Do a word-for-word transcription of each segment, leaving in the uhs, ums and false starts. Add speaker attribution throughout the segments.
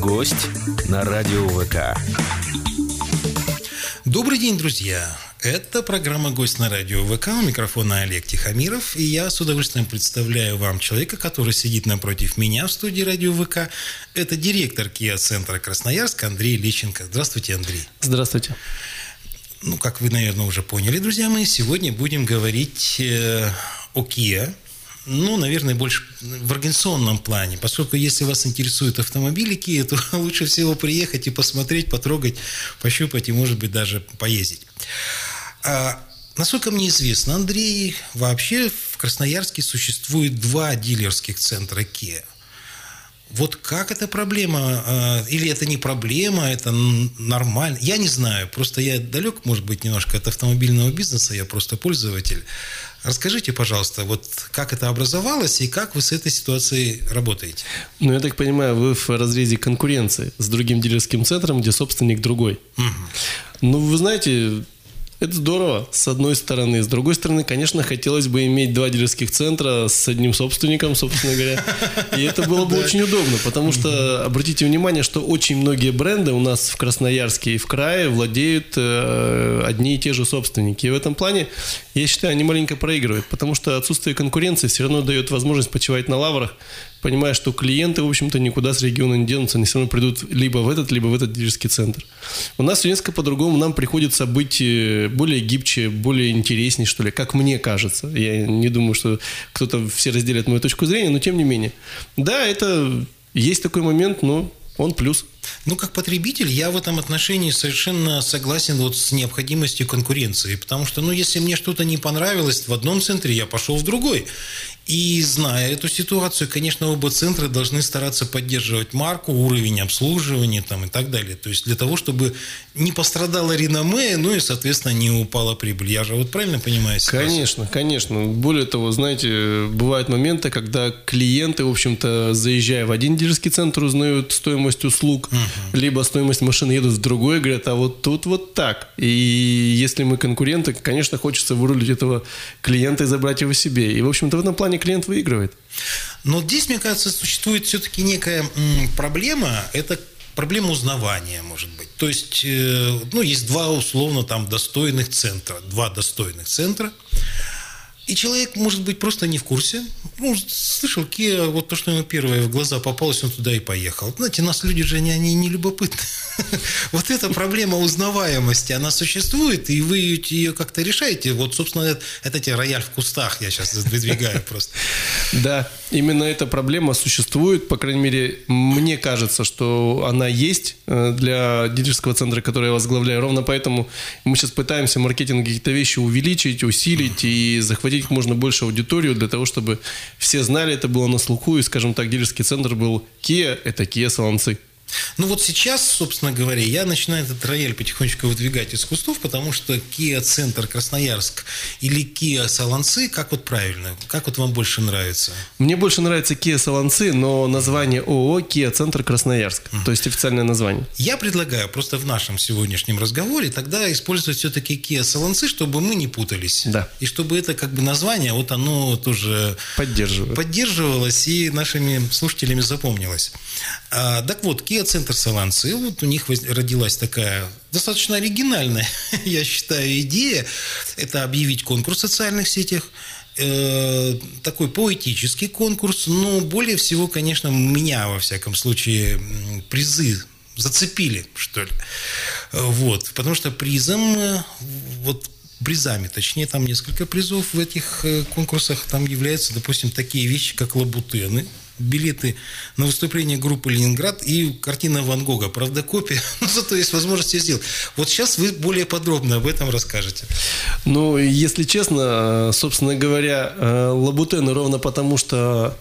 Speaker 1: Гость на радио ВК.
Speaker 2: Добрый день, друзья! Это программа «Гость на радио ВК». У микрофона Олег Тихомиров. И я с удовольствием представляю вам человека, который сидит напротив меня в студии радио ВК. Это директор Kia-центра Красноярск Андрей Лещенко. Здравствуйте, Андрей.
Speaker 3: Здравствуйте.
Speaker 2: Ну, как вы, наверное, уже поняли, друзья мои, сегодня будем говорить э, о Kia. Ну, наверное, больше в организационном плане, поскольку если вас интересуют автомобили Kia, то лучше всего приехать и посмотреть, потрогать, пощупать и, может быть, даже поездить. А, насколько мне известно, Андрей, вообще в Красноярске существует два дилерских центра Kia. Вот как эта проблема, или это не проблема, это нормально, я не знаю, просто я далек, может быть, немножко от автомобильного бизнеса, я просто пользователь. Расскажите, пожалуйста, вот как это образовалось и как вы с этой ситуацией работаете?
Speaker 3: Ну, я так понимаю, вы в разрезе конкуренции с другим дилерским центром, где собственник другой. Угу. Ну, вы знаете, это здорово, с одной стороны. С другой стороны, конечно, хотелось бы иметь два дилерских центра с одним собственником, собственно говоря. И это было бы очень удобно, потому что обратите внимание, что очень многие бренды у нас в Красноярске и в крае владеют одни и те же собственники. И в этом плане, я считаю, они маленько проигрывают, потому что отсутствие конкуренции все равно дает возможность почивать на лаврах, понимая, что клиенты, в общем-то, никуда с региона не денутся, они все равно придут либо в этот, либо в этот дилерский центр. У нас несколько по-другому, нам приходится быть более гибче, более интереснее, что ли, как мне кажется. Я не думаю, что кто-то все разделит мою точку зрения, но тем не менее. Да, это есть такой момент, но он плюс.
Speaker 2: Ну, как потребитель, я в этом отношении совершенно согласен вот с необходимостью конкуренции, потому что, ну, если мне что-то не понравилось в одном центре, я пошел в другой. И зная эту ситуацию, конечно, оба центра должны стараться поддерживать марку, уровень обслуживания там, и так далее. То есть для того, чтобы не пострадало реноме, ну и, соответственно, не упала прибыль. Я же вот правильно понимаю ситуацию?
Speaker 3: Конечно, конечно. Более того, знаете, бывают моменты, когда клиенты, в общем-то, заезжая в один дилерский центр, узнают стоимость услуг, uh-huh. либо стоимость машины, едут в другой, говорят, а вот тут вот так. И если мы конкуренты, конечно, хочется вырулить этого клиента и забрать его себе. И, в общем-то, в этом плане клиент выигрывает.
Speaker 2: Но здесь, мне кажется, существует все-таки некая м, проблема. Это проблема узнавания, может быть. То есть, э, ну, есть два условно там достойных центра. Два достойных центра. И человек, может быть, просто не в курсе. Ну, слышал, Kia, вот то, что ему первое в глаза попалось, он туда и поехал. Знаете, нас люди же, они, они не любопытны. Вот эта проблема узнаваемости, она существует, и вы ее как-то решаете. Вот, собственно, это, это те рояль в кустах, я сейчас выдвигаю просто.
Speaker 3: Да, именно эта проблема существует, по крайней мере, мне кажется, что она есть для дилерского центра, который я возглавляю. Ровно поэтому мы сейчас пытаемся маркетинг какие-то вещи увеличить, усилить и захватить как можно больше аудиторию для того, чтобы все знали, это было на слуху, и, скажем так, дилерский центр был Kia, это Kia Солонцы.
Speaker 2: Ну вот сейчас, собственно говоря, я начинаю этот рояль потихонечку выдвигать из кустов, потому что Kia-центр Красноярск или Kia Солонцы, как вот правильно, как вот вам больше нравится?
Speaker 3: Мне больше нравится Kia Солонцы, но название ООО Kia-центр Красноярск, mm. то есть официальное название.
Speaker 2: Я предлагаю просто в нашем сегодняшнем разговоре тогда использовать все-таки Kia Солонцы, чтобы мы не путались.
Speaker 3: Да.
Speaker 2: И чтобы это как бы название, вот оно тоже поддерживалось и нашими слушателями запомнилось. А, так вот, Kia Центр Солонцы, вот у них родилась такая достаточно оригинальная, я считаю, идея. Это объявить конкурс в социальных сетях. Э, такой поэтический конкурс. Но более всего, конечно, меня, во всяком случае, призы зацепили, что ли. Вот, потому что призом, вот призами, точнее, там несколько призов в этих конкурсах там являются, допустим, такие вещи, как лабутены, билеты на выступление группы «Ленинград» и картина Ван Гога. Правда, копия, но зато есть возможность ее сделать. Вот сейчас вы более подробно об этом расскажете.
Speaker 3: Ну, если честно, собственно говоря, лабутены ровно потому, что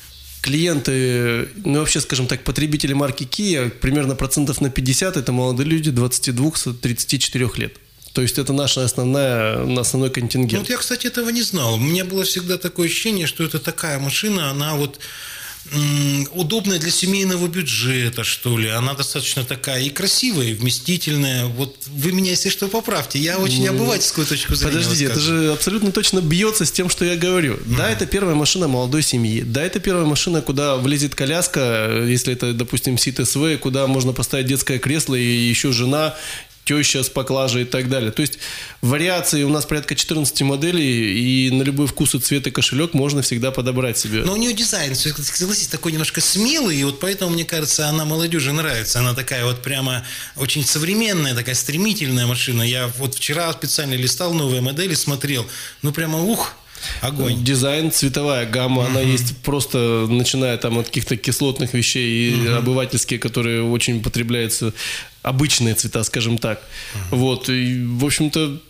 Speaker 3: клиенты, ну вообще, скажем так, потребители марки Kia, примерно процентов на пятьдесят это молодые люди двадцати двух - тридцати четырёх лет. То есть это наша основная, основной контингент.
Speaker 2: Ну, вот я, кстати, этого не знал. У меня было всегда такое ощущение, что это такая машина, она вот удобная для семейного бюджета, что ли. Она достаточно такая и красивая, и вместительная. Вот вы меня, если что, поправьте. Я очень обывательскую точку зрения.
Speaker 3: Подождите, это же абсолютно точно бьется с тем, что я говорю. Mm-hmm. Да, это первая машина молодой семьи. Да, это первая машина, куда влезет коляска, если это, допустим, Сит эс ви, куда можно поставить детское кресло и еще жена, теща с поклажей и так далее. То есть вариаций у нас порядка четырнадцать моделей, и на любой вкус и цвет и кошелек можно всегда подобрать себе.
Speaker 2: Но у нее дизайн, согласитесь, такой немножко смелый, и вот поэтому, мне кажется, она молодежи нравится. Она такая вот прямо очень современная, такая стремительная машина. Я вот вчера специально листал новые модели, смотрел, ну прямо ух, огонь.
Speaker 3: Дизайн, цветовая гамма, uh-huh. она есть просто, начиная там от каких-то кислотных вещей и uh-huh. обывательские, которые очень употребляются, обычные цвета, скажем так. Uh-huh. Вот, и, в общем-то,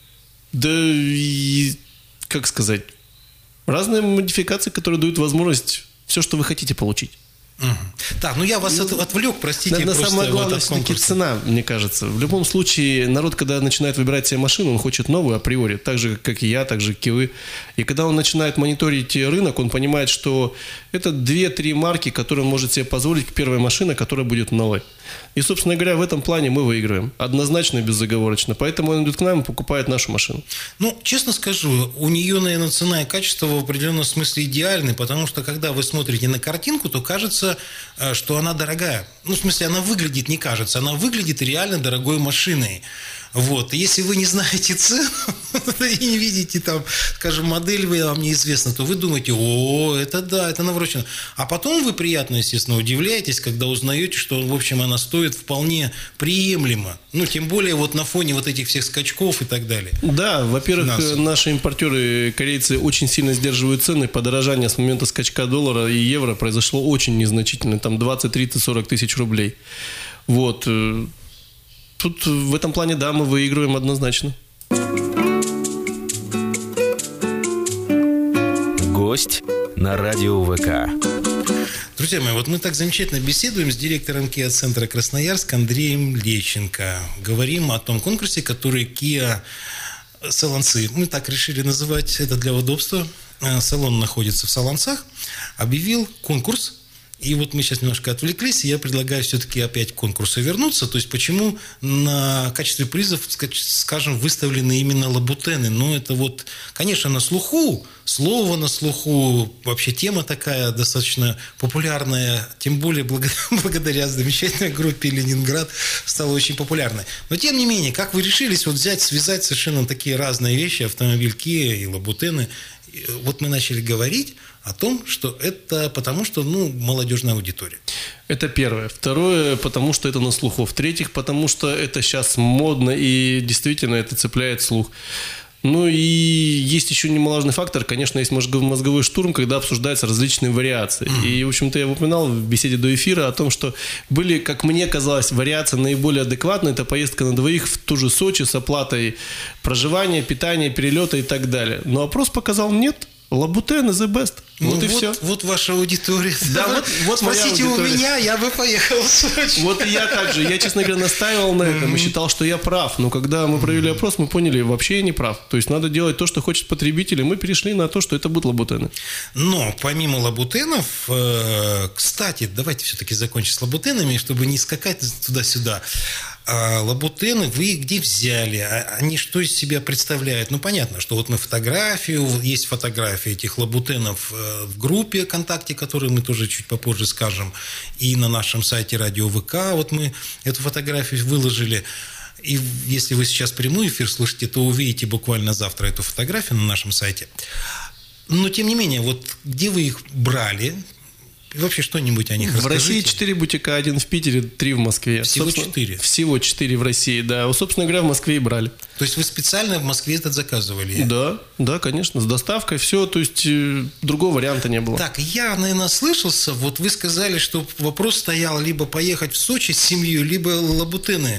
Speaker 3: да, и, как сказать, разные модификации, которые дают возможность все, что вы хотите получить.
Speaker 2: Угу. Так, ну я вас от, отвлек, простите.
Speaker 3: На самое главное все-таки цена, мне кажется. В любом случае, народ, когда начинает выбирать себе машину, он хочет новую априори, так же, как и я, так же, как и вы. И когда он начинает мониторить рынок, он понимает, что это две-три марки, которые он может себе позволить, первая машина, которая будет новой. И, собственно говоря, в этом плане мы выигрываем. Однозначно, безоговорочно. Поэтому он идет к нам и покупает нашу машину.
Speaker 2: Ну, честно скажу, у нее, наверное, цена и качество в определенном смысле идеальны, потому что, когда вы смотрите на картинку, то кажется, что она дорогая. Ну, в смысле, она выглядит, не кажется, она выглядит реально дорогой машиной. Вот. Если вы не знаете цену и не видите там, скажем, модель вам неизвестна, то вы думаете, о, это да, это наворочено. А потом вы приятно, естественно, удивляетесь, когда узнаете, что, в общем, она стоит вполне приемлемо. Ну, тем более вот на фоне вот этих всех скачков и так далее.
Speaker 3: Да, во-первых, Нас. наши импортеры, корейцы, очень сильно сдерживают цены. Подорожание с момента скачка доллара и евро произошло очень незначительно. Там двадцать, тридцать, сорок тысяч рублей. Вот. Тут в этом плане, да, мы выигрываем однозначно.
Speaker 1: Гость на радио ВК.
Speaker 2: Друзья мои, вот мы так замечательно беседуем с директором Kia-центра Красноярск Андреем Лещенко. Говорим о том конкурсе, который Kia Салонцы, мы так решили называть это для удобства. Салон находится в Солонцах. Объявил конкурс. И вот мы сейчас немножко отвлеклись, и я предлагаю все-таки опять к конкурсу вернуться. То есть, почему на качестве призов, скажем, выставлены именно лабутены? Ну, это вот, конечно, на слуху, слово на слуху, вообще тема такая достаточно популярная, тем более благодаря замечательной группе «Ленинград» стала очень популярной. Но, тем не менее, как вы решились вот взять, связать совершенно такие разные вещи, автомобиль Kia и лабутены? Вот мы начали говорить о том, что это потому, что, ну, молодежная аудитория.
Speaker 3: Это первое. Второе, потому что это на слуху. В-третьих, потому что это сейчас модно и действительно это цепляет слух. Ну и есть еще немаловажный фактор, конечно, есть мозговой штурм, когда обсуждаются различные вариации. Mm-hmm. И, в общем-то, я упоминал в беседе до эфира о том, что были, как мне казалось, вариации наиболее адекватные. Это поездка на двоих в ту же Сочи с оплатой проживания, питания, перелета и так далее. Но опрос показал нет. Лабутен is the best.
Speaker 2: Ну,
Speaker 3: вот и
Speaker 2: вот,
Speaker 3: все.
Speaker 2: Вот ваша аудитория.
Speaker 3: Да, вот, вот
Speaker 2: спросите у меня, я бы поехал в Сочи.
Speaker 3: Вот и я также. Я, честно говоря, настаивал на этом и считал, что я прав. Но когда мы провели опрос, мы поняли, вообще я не прав. То есть надо делать то, что хочет потребитель, и мы перешли на то, что это будут лабутены.
Speaker 2: Но помимо лабутенов, кстати, давайте все-таки закончим с лабутенами, чтобы не скакать туда-сюда. А лабутены вы где взяли? Они что из себя представляют? Ну, понятно, что вот мы фотографию, есть фотографии этих лабутенов в группе ВКонтакте, которую мы тоже чуть попозже скажем, и на нашем сайте Радио ВК вот мы эту фотографию выложили. И если вы сейчас прямой эфир слушаете, то увидите буквально завтра эту фотографию на нашем сайте. Но, тем не менее, вот где вы их брали? Вообще что-нибудь о них
Speaker 3: в
Speaker 2: расскажите.
Speaker 3: В России четыре бутика, один в Питере, три в Москве.
Speaker 2: Всего четыре?
Speaker 3: Всего четыре в России, да. Собственно говоря, в Москве и брали.
Speaker 2: То есть вы специально в Москве этот заказывали?
Speaker 3: Да, да, конечно, с доставкой, все. То есть э, другого варианта не было.
Speaker 2: Так, я, наверное, слышался. Вот вы сказали, что вопрос стоял либо поехать в Сочи с семьей, либо лабутены.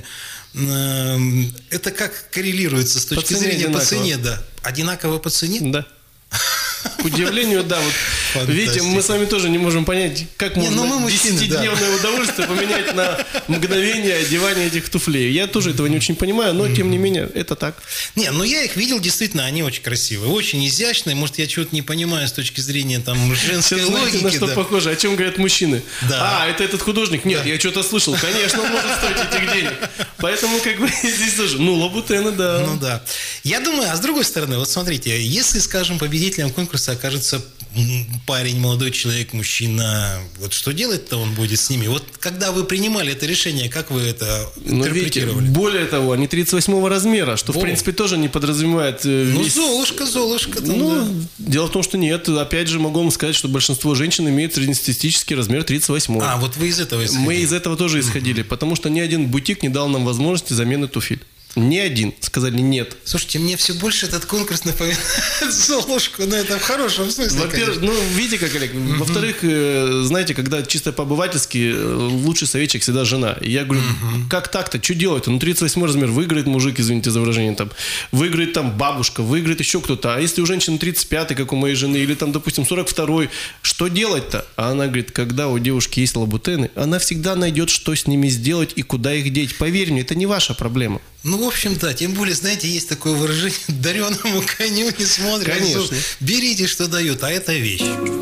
Speaker 2: Это как коррелируется с точки
Speaker 3: по
Speaker 2: зрения
Speaker 3: одинаково.
Speaker 2: по цене? Да. Одинаково по цене?
Speaker 3: Да. К удивлению, да, вот видите, мы с вами тоже не можем понять, как не, можно ну десятидневное да. удовольствие поменять на мгновение одевания этих туфлей. Я тоже этого не очень понимаю, но тем не менее, это так.
Speaker 2: Не, ну я их видел, действительно, они очень красивые, очень изящные. Может, я чего-то не понимаю с точки зрения там женской
Speaker 3: Сейчас,
Speaker 2: логики.
Speaker 3: Знаете, на что
Speaker 2: да.
Speaker 3: похоже? О чем говорят мужчины?
Speaker 2: Да.
Speaker 3: А, это этот художник? Нет, да. я что-то слышал. Конечно, он может стоить этих денег. Поэтому как бы здесь тоже, ну, лабутены, да.
Speaker 2: Ну да. Я думаю, а с другой стороны, вот смотрите, если, скажем, победителем конкурса окажется парень, молодой человек, мужчина, вот что делать-то он будет с ними? Вот когда вы принимали это решение, как вы это интерпретировали?
Speaker 3: Видите, более того, они тридцать восьмого размера, что, О. в принципе, тоже не подразумевает...
Speaker 2: Ну,
Speaker 3: весь...
Speaker 2: золушка, золушка. Там,
Speaker 3: ну,
Speaker 2: да.
Speaker 3: Дело в том, что нет. Опять же, могу вам сказать, что большинство женщин имеют среднестатистический размер тридцать восьмой.
Speaker 2: А, вот вы из этого исходили?
Speaker 3: Мы из этого тоже исходили, потому что ни один бутик не дал нам возможности замены туфель. Ни один. Сказали нет.
Speaker 2: Слушайте, мне все больше этот конкурс напоминает Золушку, но это в хорошем смысле.
Speaker 3: Во-первых, ну, видите, как, Олег. Mm-hmm. Во-вторых, знаете, когда чисто по-обывательски, лучший советчик всегда жена. И я говорю, mm-hmm. как так-то? Что делать-то? Ну, тридцать восьмой размер, выиграет мужик, извините за выражение, там, выиграет там бабушка, выиграет еще кто-то. А если у женщины тридцать пятый, как у моей жены, или там, допустим, сорок второй, что делать-то? А она говорит, когда у девушки есть лабутены, она всегда найдет, что с ними сделать и куда их деть. Поверь мне, это не ваша проблема.
Speaker 2: Ну, в общем, да, тем более, знаете, есть такое выражение, дареному коню не смотрят.
Speaker 3: Конечно.
Speaker 2: Берите, что дают, а это вещь.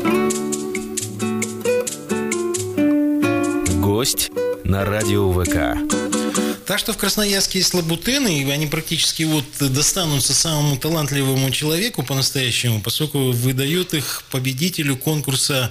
Speaker 1: Гость на радио ВК.
Speaker 2: Так что в Красноярске есть лабутены, и они практически вот достанутся самому талантливому человеку по-настоящему, поскольку выдают их победителю конкурса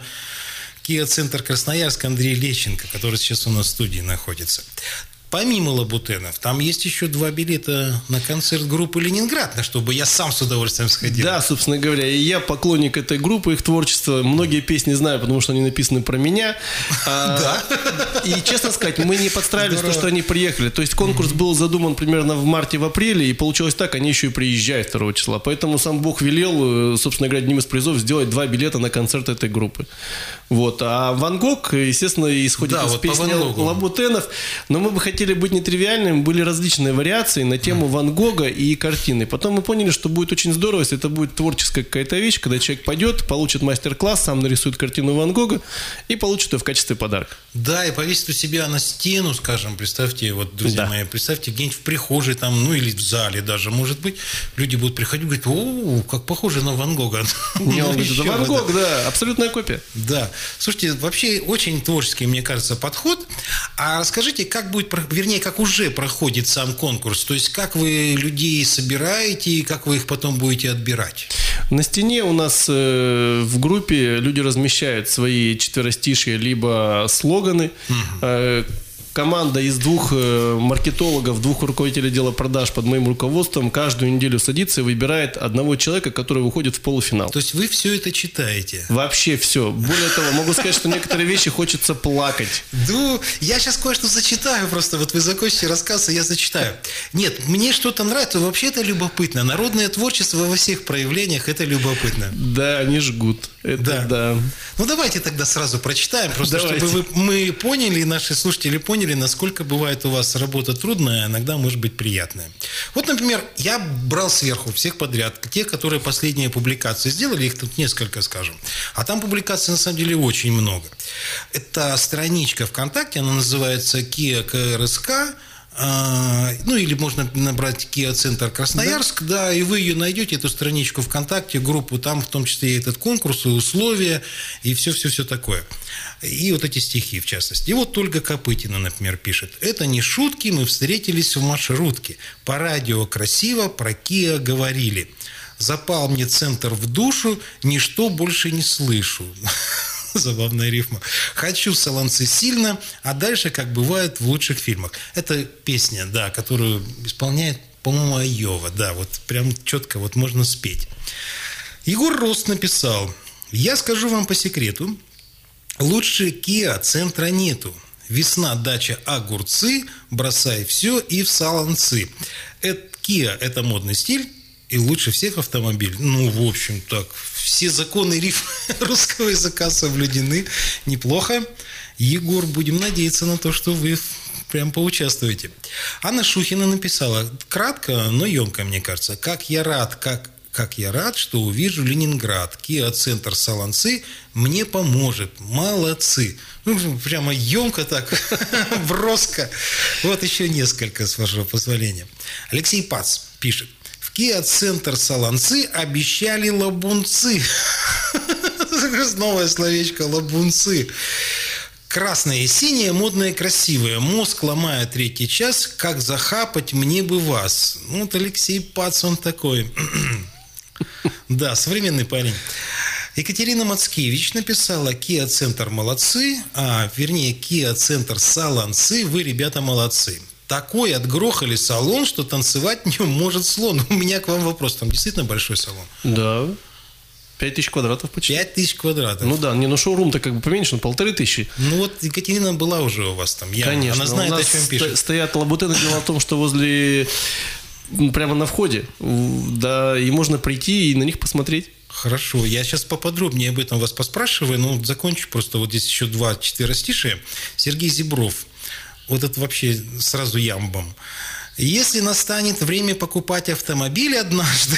Speaker 2: Kia Центр Красноярск Андрей Лещенко, который сейчас у нас в студии находится. Помимо лабутенов, там есть еще два билета на концерт группы «Ленинград», на что бы я сам с удовольствием сходил.
Speaker 3: Да, собственно говоря, и я поклонник этой группы, их творчества. Многие песни знаю, потому что они написаны про меня.
Speaker 2: Да.
Speaker 3: И, честно сказать, мы не подстраивались то, что они приехали. То есть конкурс был задуман примерно в марте-апреле, и получилось так, они еще и приезжают второго числа. Поэтому сам Бог велел, собственно говоря, одним из призов сделать два билета на концерт этой группы. Вот. А Ван Гог, естественно, исходит
Speaker 2: да,
Speaker 3: из
Speaker 2: вот
Speaker 3: песни лабутенов. Но мы бы хотели быть нетривиальными, были различные вариации на тему Ван Гога и картины. Потом мы поняли, что будет очень здорово, если это будет творческая какая-то вещь, когда человек пойдет, получит мастер-класс, сам нарисует картину Ван Гога и получит ее в качестве подарка.
Speaker 2: Да, и повесит у себя на стену, скажем, представьте, вот, друзья да. мои, представьте, где-нибудь в прихожей там, ну или в зале даже, может быть, люди будут приходить и говорить, о, как похоже на Ван Гога.
Speaker 3: Не, он говорит, это Ван Гог, да, абсолютная копия.
Speaker 2: Да. Слушайте, вообще очень творческий, мне кажется, подход. А расскажите, как будет, вернее, как уже проходит сам конкурс? То есть, как вы людей собираете и как вы их потом будете отбирать?
Speaker 3: На стене у нас э, в группе люди размещают свои четверостишие либо слоганы. Угу. Э, Команда из двух маркетологов, двух руководителей отдела продаж под моим руководством каждую неделю садится и выбирает одного человека, который выходит в полуфинал.
Speaker 2: То есть вы все это читаете?
Speaker 3: Вообще все. Более того, могу сказать, что некоторые вещи хочется плакать.
Speaker 2: Ну, я сейчас кое-что зачитаю просто. Вот вы закончите рассказ, и я зачитаю. Нет, мне что-то нравится. Вообще это любопытно. Народное творчество во всех проявлениях – это любопытно.
Speaker 3: Да, они жгут. Это да. да.
Speaker 2: Ну, давайте тогда сразу прочитаем, просто
Speaker 3: давайте.
Speaker 2: чтобы вы, мы поняли, наши слушатели поняли, насколько бывает у вас работа трудная, а иногда может быть приятная. Вот, например, я брал сверху всех подряд, те, которые последние публикации сделали, их тут несколько, скажем. А там публикаций на самом деле очень много. Это страничка ВКонтакте, она называется Kia КРСК. Ну, или можно набрать Kia Центр Красноярск, да. да, и вы ее найдете, эту страничку ВКонтакте, группу, там в том числе и этот конкурс, и условия, и все-все-все такое. И вот эти стихи, в частности. И вот Ольга Копытина, например, пишет. Это не шутки, мы встретились в маршрутке. По радио красиво про Kia говорили. Запал мне центр в душу, ничто больше не слышу. Забавная рифма. Хочу Солонцы сильно, а дальше, как бывает в лучших фильмах. Это песня, да, которую исполняет, по-моему, Айова. Да, вот прям четко вот можно спеть. Егор Рост написал. Я скажу вам по секрету. Лучше Kia центра нету. Весна, дача, огурцы. Бросай все и в Солонцы. Это, Kia – это модный стиль. И лучше всех автомобиль. Ну, в общем, так. Все законы рифма русского языка соблюдены. Неплохо. Егор, будем надеяться на то, что вы прям поучаствуете. Анна Шухина написала. Кратко, но емко, мне кажется. Как я рад, как... Как я рад, что увижу Ленинград. Киа-центр Солонцы мне поможет. Молодцы. Ну, прямо емко так, броско. Вот еще несколько, с вашего позволения. Алексей Пац пишет. В Киа-центр Солонцы обещали лабунцы. Новое словечко лабунцы. Красное и синее, модное, красивое. Мозг ломая третий час. Как захапать мне бы вас. Ну, вот Алексей Пац, он такой. Да, современный парень. Екатерина Мацкевич написала: Киа-центр молодцы, а вернее Киа-центр Солонцы, вы, ребята, молодцы. Такой отгрохали салон, что танцевать в нем может слон. У меня к вам вопрос, там действительно большой салон?
Speaker 3: Да. Пять тысяч квадратов почти.
Speaker 2: Пять тысяч квадратов.
Speaker 3: Ну да, не, ну шоурум-то как бы поменьше, полторы тысячи.
Speaker 2: Ну вот Екатерина была уже у вас там. Я,
Speaker 3: Конечно.
Speaker 2: Она знает,
Speaker 3: у нас
Speaker 2: о чем пишет.
Speaker 3: Стоят лабутены. Дело в том, что возле, прямо на входе, да, и можно прийти и на них посмотреть.
Speaker 2: Хорошо, я сейчас поподробнее об этом вас поспрашиваю, но закончу просто вот здесь еще два четверостишия. Сергей Зебров, вот это вообще сразу ямбом. Если настанет время покупать автомобиль однажды,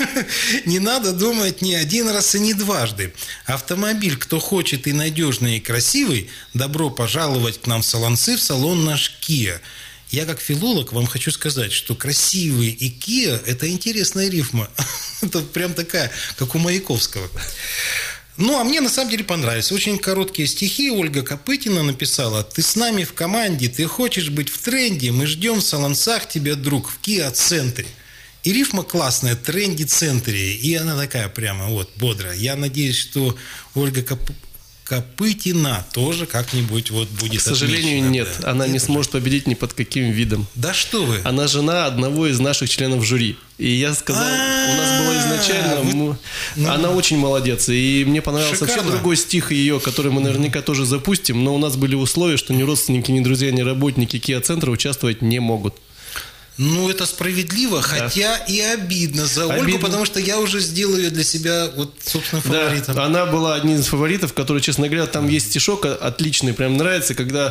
Speaker 2: не надо думать ни один раз и ни дважды. Автомобиль, кто хочет и надежный, и красивый, добро пожаловать к нам в Солонцы, в салон наш Kia. Я как филолог вам хочу сказать, что красивый и Kia – это интересная рифма. Это прям такая, как у Маяковского. Ну, а мне на самом деле понравились. Очень короткие стихи. Ольга Копытина написала: «Ты с нами в команде, ты хочешь быть в тренде, мы ждем в Солонцах тебя, друг, в Киа-центре». И рифма классная, тренди-центре. И она такая прямо вот бодрая. Я надеюсь, что Ольга Копытина Копытина тоже как-нибудь вот будет.
Speaker 3: К сожалению,
Speaker 2: отмечена,
Speaker 3: нет.
Speaker 2: Да.
Speaker 3: Она
Speaker 2: нет
Speaker 3: не
Speaker 2: уже.
Speaker 3: сможет победить ни под каким видом.
Speaker 2: Да что вы?
Speaker 3: Она жена одного из наших членов жюри. И я сказал, у нас было изначально... Она очень молодец. И мне понравился вообще другой стих ее, который мы наверняка тоже запустим. Но у нас были условия, что ни родственники, ни друзья, ни работники Киа-центра участвовать не могут.
Speaker 2: Ну, это справедливо, да. Хотя и обидно за обидно. Ольгу, потому что я уже сделал ее для себя вот собственным фаворитом.
Speaker 3: Да, она была одним из фаворитов, который, честно говоря, там есть стишок отличный, прям нравится, когда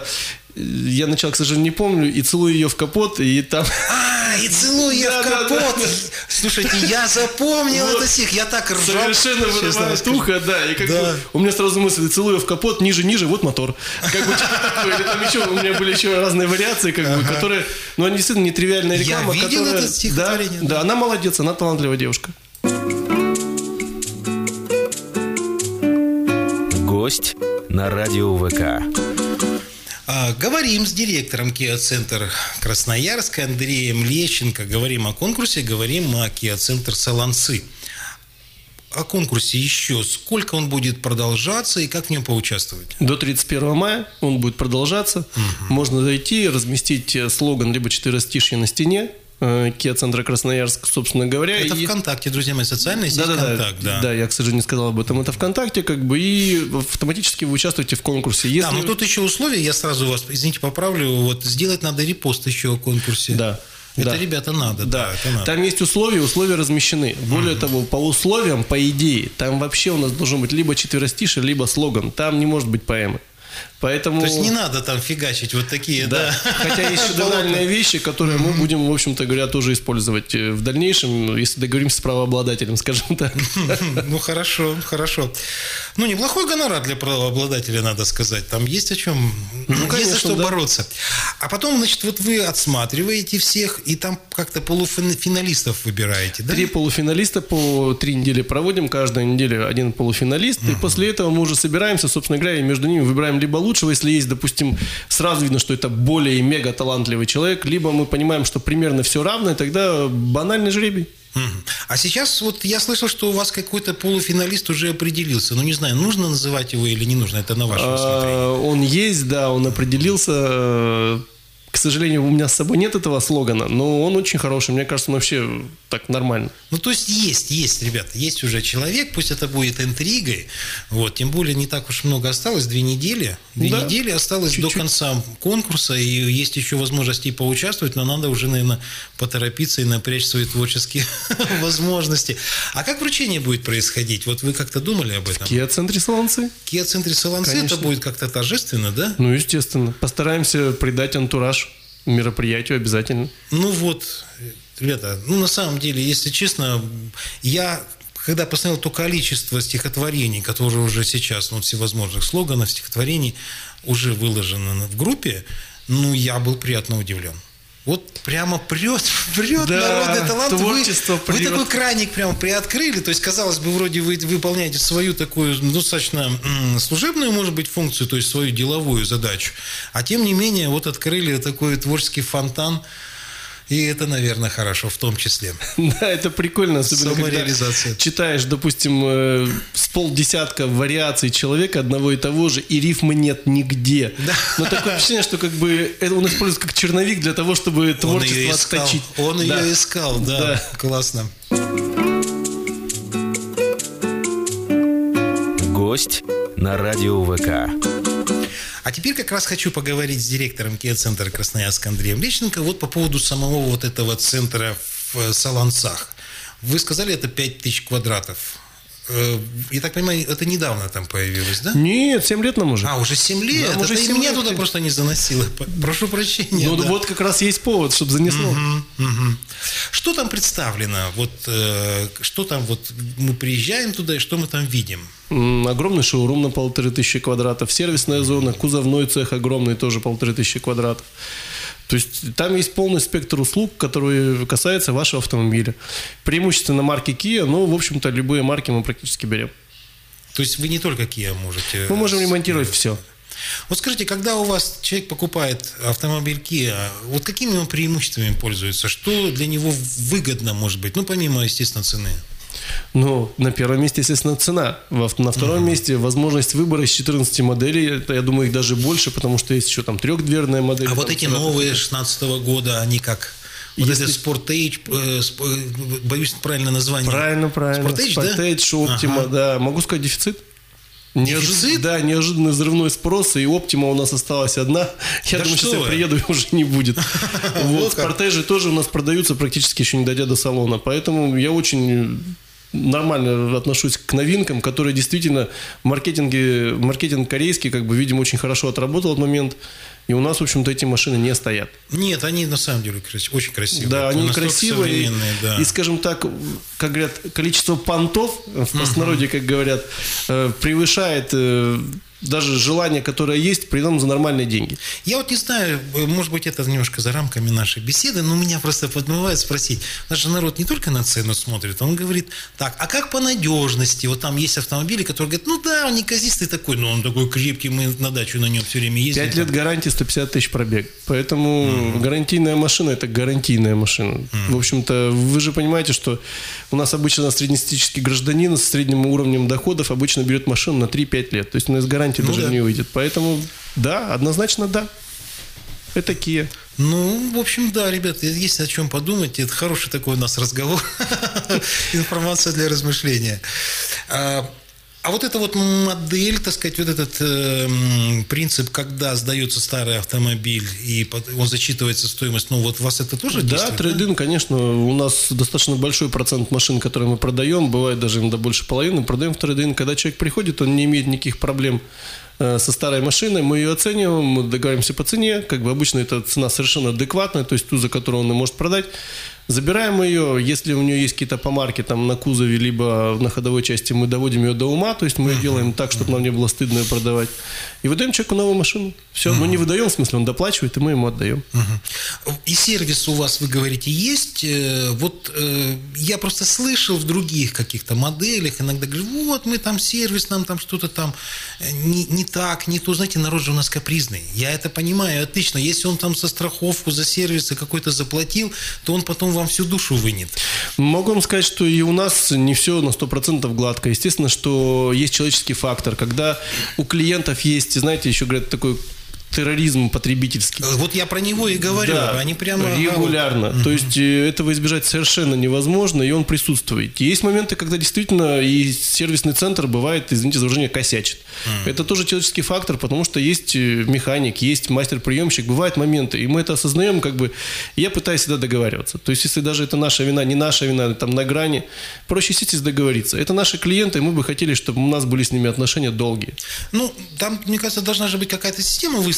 Speaker 3: я начал, к сожалению, не помню, и целую ее в капот, и там...
Speaker 2: А, и целую ее в капот! Слушайте, я запомнил этот стих, я так ржал.
Speaker 3: Совершенно вырывает ухо, да, и как бы у меня сразу мысль: целую в капот, ниже, ниже, вот мотор. Как бы что-то такое, или там еще, у меня были еще разные вариации, как бы, которые, ну, они действительно нетривиальная реклама.
Speaker 2: Я видел это стихотворение.
Speaker 3: Да, она молодец, она талантливая девушка.
Speaker 1: Гость на радио ВК.
Speaker 2: Говорим с директором Киа-центр Красноярска Андреем Лещенко. Говорим о конкурсе, говорим о Киа-центр Солонцы. О конкурсе еще. Сколько он будет продолжаться и как в нем поучаствовать?
Speaker 3: До тридцать первого мая он будет продолжаться. Угу. Можно зайти, разместить слоган либо четверостишье на стене Киа-центра Красноярск, собственно говоря.
Speaker 2: Это
Speaker 3: и...
Speaker 2: ВКонтакте, друзья мои, социальные сети
Speaker 3: да,
Speaker 2: ВКонтакт.
Speaker 3: Да,
Speaker 2: да.
Speaker 3: да, я, к сожалению, не сказал об этом. Это ВКонтакте, как бы, и автоматически вы участвуете в конкурсе. Если...
Speaker 2: Да, но тут еще условия, я сразу вас, извините, поправлю, вот сделать надо репост еще о конкурсе.
Speaker 3: Да.
Speaker 2: Это,
Speaker 3: да.
Speaker 2: ребята, надо.
Speaker 3: Да,
Speaker 2: да это надо.
Speaker 3: Там есть условия, условия размещены. Более mm-hmm. того, по условиям, по идее, там вообще у нас должен быть либо четверостишие, либо слоган. Там не может быть поэмы. Поэтому...
Speaker 2: То есть не надо там фигачить вот такие, да.
Speaker 3: да. Хотя есть шедевральные вещи, которые мы будем, в общем-то говоря, тоже использовать в дальнейшем, если договоримся с правообладателем, скажем так.
Speaker 2: Ну, хорошо, хорошо. Ну, неплохой гонорар для правообладателя, надо сказать. Там есть о чем, ну, есть конечно, за что да. бороться. А потом, значит, вот вы отсматриваете всех, и там как-то полуфиналистов выбираете, да?
Speaker 3: Три полуфиналиста по три недели проводим, каждую неделю один полуфиналист, угу. и после этого мы уже собираемся, собственно говоря, и между ними выбираем либо лучшего, если есть, допустим, сразу видно, что это более мега талантливый человек, либо мы понимаем, что примерно все равно, и тогда банальный жребий.
Speaker 2: А сейчас вот я слышал, что у вас какой-то полуфиналист уже определился. Ну, не знаю, нужно называть его или не нужно, это на ваше усмотрение.
Speaker 3: Он есть, да, он определился. К сожалению, у меня с собой нет этого слогана, но он очень хороший. Мне кажется, он вообще так нормально.
Speaker 2: Ну, то есть есть, есть, ребята, есть уже человек, пусть это будет интригой. Вот, тем более не так уж много осталось, две недели. Две да. недели осталось Чуть-чуть. до конца конкурса, и есть еще возможности поучаствовать, но надо уже, наверное, поторопиться и напрячь свои творческие возможности. А как вручение будет происходить? Вот вы как-то думали об этом?
Speaker 3: В Киа-центре Солонцы.
Speaker 2: В Киа-центре Солонцы это будет как-то торжественно, да?
Speaker 3: Ну, естественно. Постараемся придать антураж мероприятию обязательно.
Speaker 2: Ну вот, ребята, ну, на самом деле, если честно, я... Когда посмотрел то количество стихотворений, которые уже сейчас, ну, всевозможных слоганов, стихотворений уже выложено в группе, ну, я был приятно удивлен. Вот прямо прет, прет да, народный талант.
Speaker 3: Творчество
Speaker 2: вы, вы такой краник прямо приоткрыли. То есть, казалось бы, вроде вы выполняете свою такую ну, достаточно м, служебную, может быть, функцию, то есть свою деловую задачу. А тем не менее, вот открыли такой творческий фонтан. И это, наверное, хорошо в том числе.
Speaker 3: Да, это прикольно. Особенно,
Speaker 2: самореализация.
Speaker 3: Читаешь, допустим, э, с полдесятка вариаций человека одного и того же, и рифмы нет нигде. Да. Но такое впечатление, что как бы это он использует как черновик для того, чтобы творчество отточить.
Speaker 2: Он да. ее искал, да. да. Классно.
Speaker 1: Гость на радио ВК.
Speaker 2: А теперь как раз хочу поговорить с директором Kia-центра Красноярска Андреем Лещенко вот по поводу самого вот этого центра в Солонцах. Вы сказали, это пять тысяч квадратов. Я так понимаю, это недавно там появилось, да?
Speaker 3: Нет, семь лет нам уже.
Speaker 2: А, уже семь лет? Да, уже семь меня лет. Туда просто не заносило. Прошу прощения.
Speaker 3: Ну, да. Вот как раз есть повод, чтобы занесло.
Speaker 2: Угу, угу. Что там представлено? Вот, э, что там, вот мы приезжаем туда, и что мы там видим?
Speaker 3: М, огромный шоурум на полторы тысячи квадратов, сервисная зона, кузовной цех огромный, тоже полторы тысячи квадратов. То есть там есть полный спектр услуг, которые касаются вашего автомобиля. Преимущественно марки Kia, но, в общем-то, любые марки мы практически берем.
Speaker 2: То есть вы не только Kia можете...
Speaker 3: Мы можем ремонтировать все.
Speaker 2: Вот скажите, когда у вас человек покупает автомобиль Kia, вот какими он преимуществами пользуется? Что для него выгодно, может быть? Ну, помимо, естественно, цены.
Speaker 3: Ну, на первом месте, естественно, цена. На втором uh-huh. месте возможность выбора из четырнадцати моделей. Это, я думаю, их даже больше, потому что есть еще там трехдверная модель.
Speaker 2: А вот эти новые шестнадцатого года, они как? Вот Если... это Sportage, э, боюсь правильно название.
Speaker 3: Правильно, правильно.
Speaker 2: Sportage,
Speaker 3: Sportage, да? Optima, ага. да. Могу сказать, дефицит.
Speaker 2: Дефицит?
Speaker 3: Неожид... Да, неожиданный взрывной спрос, и Optima у нас осталась одна. Я да думаю, сейчас я приеду, и уже не будет. Вот, Sportage тоже у нас продаются практически еще не дойдя до салона. Поэтому я очень нормально отношусь к новинкам, которые действительно в маркетинге, маркетинг корейский, как бы, видимо, очень хорошо отработал этот момент. И у нас, в общем-то, эти машины не стоят.
Speaker 2: Нет, они на самом деле очень красивые.
Speaker 3: Да, они красивые. Да. И, скажем так, как говорят, количество понтов, в простонародье, как говорят, превышает даже желание, которое есть, при этом за нормальные деньги.
Speaker 2: Я вот не знаю, может быть, это немножко за рамками нашей беседы, но меня просто подмывает спросить. Наш народ не только на цену смотрит, он говорит, так, а как по надежности? Вот там есть автомобили, которые говорят, ну да, он неказистый такой, но он такой крепкий, мы на дачу на нем все время ездим.
Speaker 3: Пять лет гарантии, сто пятьдесят тысяч пробег. Поэтому mm-hmm. гарантийная машина – это гарантийная машина. Mm-hmm. В общем-то, вы же понимаете, что у нас обычно среднестатистический гражданин с средним уровнем доходов обычно берет машину на три-пять лет. То есть у нас гарантия ну, даже да. не выйдет. Поэтому, да, однозначно да. Это Kia.
Speaker 2: Ну, в общем, да, ребята, есть о чем подумать. Это хороший такой у нас разговор. Информация для размышления. А вот эта вот модель, так сказать, вот этот э, принцип, когда сдается старый автомобиль и он зачитывается стоимость, ну вот у вас это тоже
Speaker 3: да,
Speaker 2: действует?
Speaker 3: Трейд-ин, да, конечно. У нас достаточно большой процент машин, которые мы продаем, бывает даже иногда больше половины, продаем в трейд-ин. Когда человек приходит, он не имеет никаких проблем э, со старой машиной, мы ее оцениваем, мы договариваемся по цене, как бы обычно эта цена совершенно адекватная, то есть ту, за которую он и может продать. Забираем ее, если у нее есть какие-то помарки там на кузове, либо на ходовой части, мы доводим ее до ума, то есть мы ее делаем так, чтобы нам не было стыдно ее продавать. И выдаем человеку новую машину. Все, uh-huh. мы не выдаем, в смысле, он доплачивает, и мы ему отдаем.
Speaker 2: Uh-huh. И сервис у вас, вы говорите, есть. Вот я просто слышал в других каких-то моделях, иногда говорю, вот мы там сервис, нам там что-то там не, не так, не то. Знаете, народ же у нас капризный. Я это понимаю отлично. Если он там за страховку, за сервис какой-то заплатил, то он потом вам всю душу вынет.
Speaker 3: Могу вам сказать, что и у нас не все на сто процентов гладко. Естественно, что есть человеческий фактор. Когда у клиентов есть, знаете, еще говорят, такой терроризм потребительский.
Speaker 2: Вот я про него и говорю.
Speaker 3: Да,
Speaker 2: они прямо
Speaker 3: регулярно.
Speaker 2: Угу.
Speaker 3: То есть этого избежать совершенно невозможно, и он присутствует. Есть моменты, когда действительно и сервисный центр бывает, извините за выражение, косячит. Угу. Это тоже человеческий фактор, потому что есть механик, есть мастер-приемщик, бывают моменты, и мы это осознаем, как бы, и я пытаюсь всегда договариваться. То есть если даже это наша вина, не наша вина, там на грани, проще сесть и договориться. Это наши клиенты, и мы бы хотели, чтобы у нас были с ними отношения долгие.
Speaker 2: Ну, там, мне кажется, должна же быть какая-то система выстроена,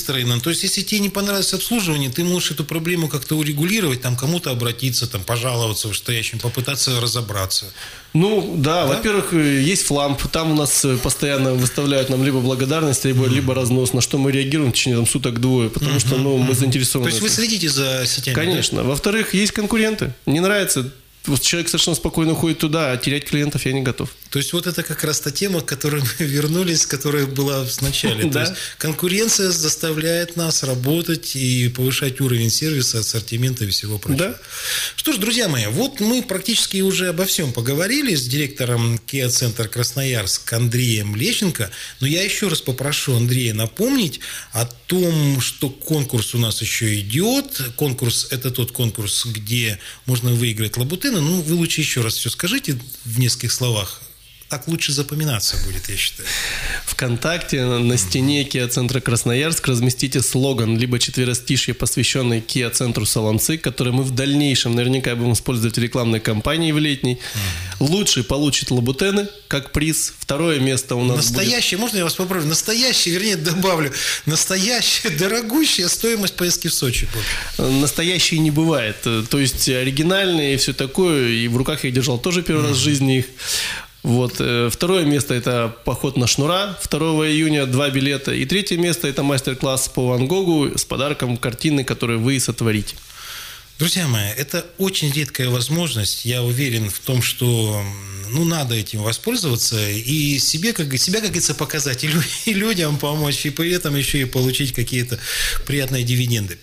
Speaker 2: выстроено. То есть, если тебе не понравилось обслуживание, ты можешь эту проблему как-то урегулировать, там, кому-то обратиться, там, пожаловаться вышестоящим, попытаться разобраться.
Speaker 3: Ну, да, да, во-первых, есть Фламп, там у нас постоянно выставляют нам либо благодарность, либо, mm-hmm. либо разнос, на что мы реагируем в течение там, суток-двое, потому mm-hmm. что ну, мы заинтересованы.
Speaker 2: То есть, вы следите за сетями?
Speaker 3: Конечно. Да? Во-вторых, есть конкуренты. Не нравится, вот человек совершенно спокойно уходит туда, а терять клиентов я не готов.
Speaker 2: То есть, вот это как раз та тема, к которой мы вернулись, которая была в начале. То есть, конкуренция заставляет нас работать и повышать уровень сервиса, ассортимента и всего прочего. Да. Что ж, друзья мои, вот мы практически уже обо всем поговорили с директором Kia Center Красноярск Андреем Лещенко. Но я еще раз попрошу Андрея напомнить о том, что конкурс у нас еще идет. Конкурс – это тот конкурс, где можно выиграть лабутены. Ну, вы лучше еще раз все скажите в нескольких словах. Так лучше запоминаться будет, я считаю.
Speaker 3: ВКонтакте на стене Kia Центра Красноярск разместите слоган, либо четверостишье, посвященный Kia Центру Солонцы, который мы в дальнейшем наверняка будем использовать в рекламной кампании в летней. Mm. Лучший получит лабутены как приз. Второе место у нас
Speaker 2: настоящее, будет... можно я вас поправлю? Настоящее, вернее, добавлю. Настоящая, дорогущая стоимость поездки в Сочи.
Speaker 3: Настоящие не бывает. То есть оригинальные и все такое. И в руках я держал тоже первый mm. раз в жизни их. Вот. Второе место – это поход на Шнура второго июня, два билета. И третье место – это мастер-класс по Ван Гогу с подарком картины, которую вы сотворите.
Speaker 2: Друзья мои, это очень редкая возможность. Я уверен в том, что ну, надо этим воспользоваться и себе, как, себя, как говорится, показать, и, и людям помочь, и при этом еще и получить какие-то приятные дивиденды.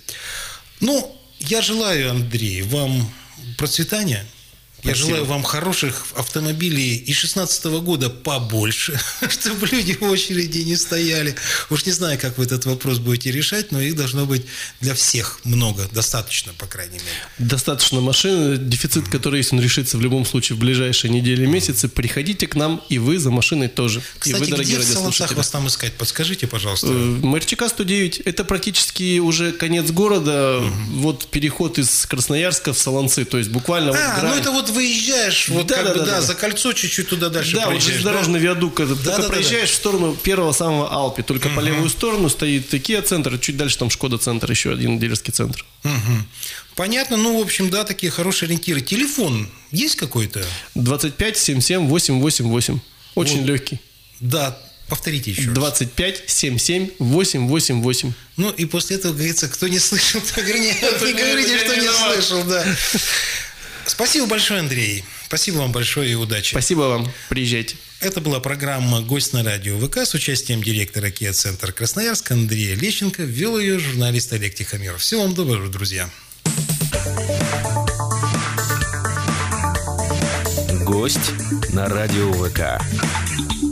Speaker 2: Ну, я желаю, Андрей, вам процветания. Я Спасибо. Желаю вам хороших автомобилей и шестнадцатого года побольше, чтобы люди в очереди не стояли. Уж не знаю, как вы этот вопрос будете решать, но их должно быть для всех много, достаточно, по крайней мере.
Speaker 3: Достаточно машин. Дефицит, mm-hmm. который есть, он решится в любом случае в ближайшие недели и месяцы. Приходите к нам, и вы за машиной тоже.
Speaker 2: Кстати,
Speaker 3: и вы,
Speaker 2: где в Солонцах вас там искать? Подскажите, пожалуйста.
Speaker 3: МРЧК сто девять. Это практически уже конец города. Mm-hmm. Вот переход из Красноярска в Солонцы. То есть буквально...
Speaker 2: А, вот ну это вот выезжаешь, вот да, как да, бы, да, да, да, за кольцо чуть-чуть туда дальше
Speaker 3: да,
Speaker 2: проезжаешь.
Speaker 3: Да, вот железнодорожный
Speaker 2: да?
Speaker 3: виадук, когда да, только да, проезжаешь да, да. в сторону первого самого Алпи, только угу. по левую сторону стоит Kia центр, чуть дальше там Шкода центр, еще один дилерский центр.
Speaker 2: Угу. Понятно, ну, в общем, да, такие хорошие ориентиры. Телефон есть какой-то?
Speaker 3: двадцать пять семьдесят семь восемьсот восемьдесят восемь. Очень вот. Легкий.
Speaker 2: Да, повторите еще раз.
Speaker 3: двадцать пять семьдесят семь восемьсот восемьдесят восемь.
Speaker 2: Ну, и после этого говорится, кто не слышал, то вернее, не говорите, что не слышал, да. Спасибо большое, Андрей. Спасибо вам большое и удачи.
Speaker 3: Спасибо вам. Приезжайте.
Speaker 2: Это была программа «Гость на радио ВК» с участием директора Kia Center Красноярск Андрея Лещенко. Вел ее журналист Олег Тихомиров. Всего вам доброго, друзья.
Speaker 1: Гость на радио ВК.